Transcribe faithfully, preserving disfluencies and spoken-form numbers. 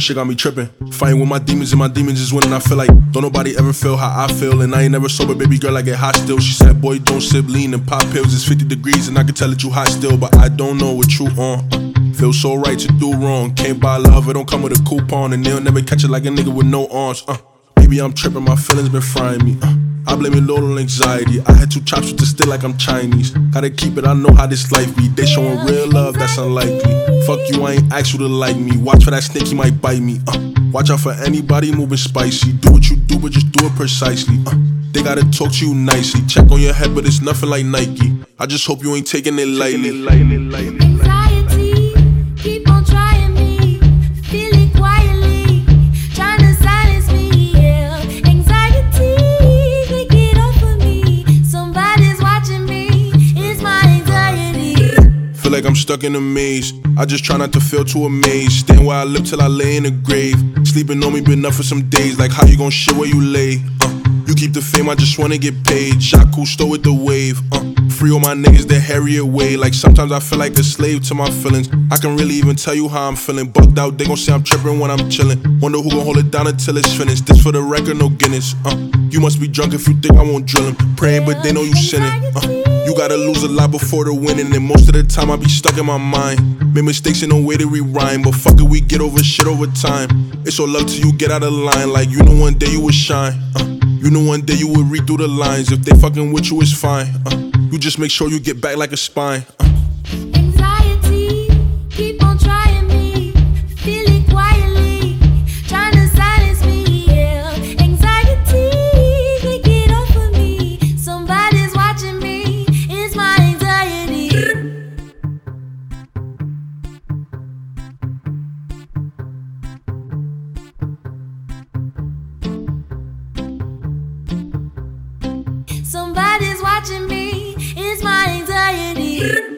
Shit got me tripping. Fighting with my demons and my demons is winning. I feel like don't nobody ever feel how I feel. And I ain't never sober, baby girl, I get hot still. She said, boy, don't sip lean and pop pills. It's fifty degrees and I can tell that you hot still. But I don't know what you on. Feel so right to do wrong. Can't buy love, it don't come with a coupon. And they'll never catch it like a nigga with no arms. Uh, Baby, I'm tripping, my feelings been frying me. Uh, I blame it all on anxiety. I had two chops with the still like I'm Chinese. Gotta keep it, I know how this life be. They showing real love, that's unlikely. Fuck you, I ain't asked you to like me. Watch for that snake, he might bite me. Uh, watch out for anybody moving spicy. Do what you do, but just do it precisely. Uh, they gotta talk to you nicely. Check on your head, but it's nothing like Nike. I just hope you ain't taking it lightly. Anxiety, keep on trying me. Feel it quietly, trying to silence me. Yeah. Anxiety, take it off of me. Somebody's watching me. It's my anxiety. Feel like I'm stuck in a maze. I just try not to feel too amazed. Staying where I live till I lay in the grave. Sleeping on me been up for some days. Like how you gon' shit where you lay? Uh, you keep the fame, I just wanna get paid. Shot Cousteau with the wave. Uh, free all my niggas, they harry away. Like sometimes I feel like a slave to my feelings. I can really even tell you how I'm feeling. Bugged out, they gon' say I'm tripping when I'm chillin'. Wonder who gon' hold it down until it's finished. This for the record, no Guinness. Uh, you must be drunk if you think I won't drill 'em. Praying, but they know you sinning. Uh, you gotta lose a lot before the winning. And most of the time I be stuck in my mind. Made mistakes and no way to rewind. But fuck it, we get over shit over time. It's all love till you get out of line. Like you know one day you would shine. Uh, you know one day you would read through the lines. If they fucking with you, it's fine. Uh, you just make sure you get back like a spine. Uh. Anxiety, keep on trying me. Feel it quietly, trying to silence me. Yeah. Anxiety, take it off of me. Somebody's watching me. It's my anxiety. Somebody's watching me. It's my anxiety.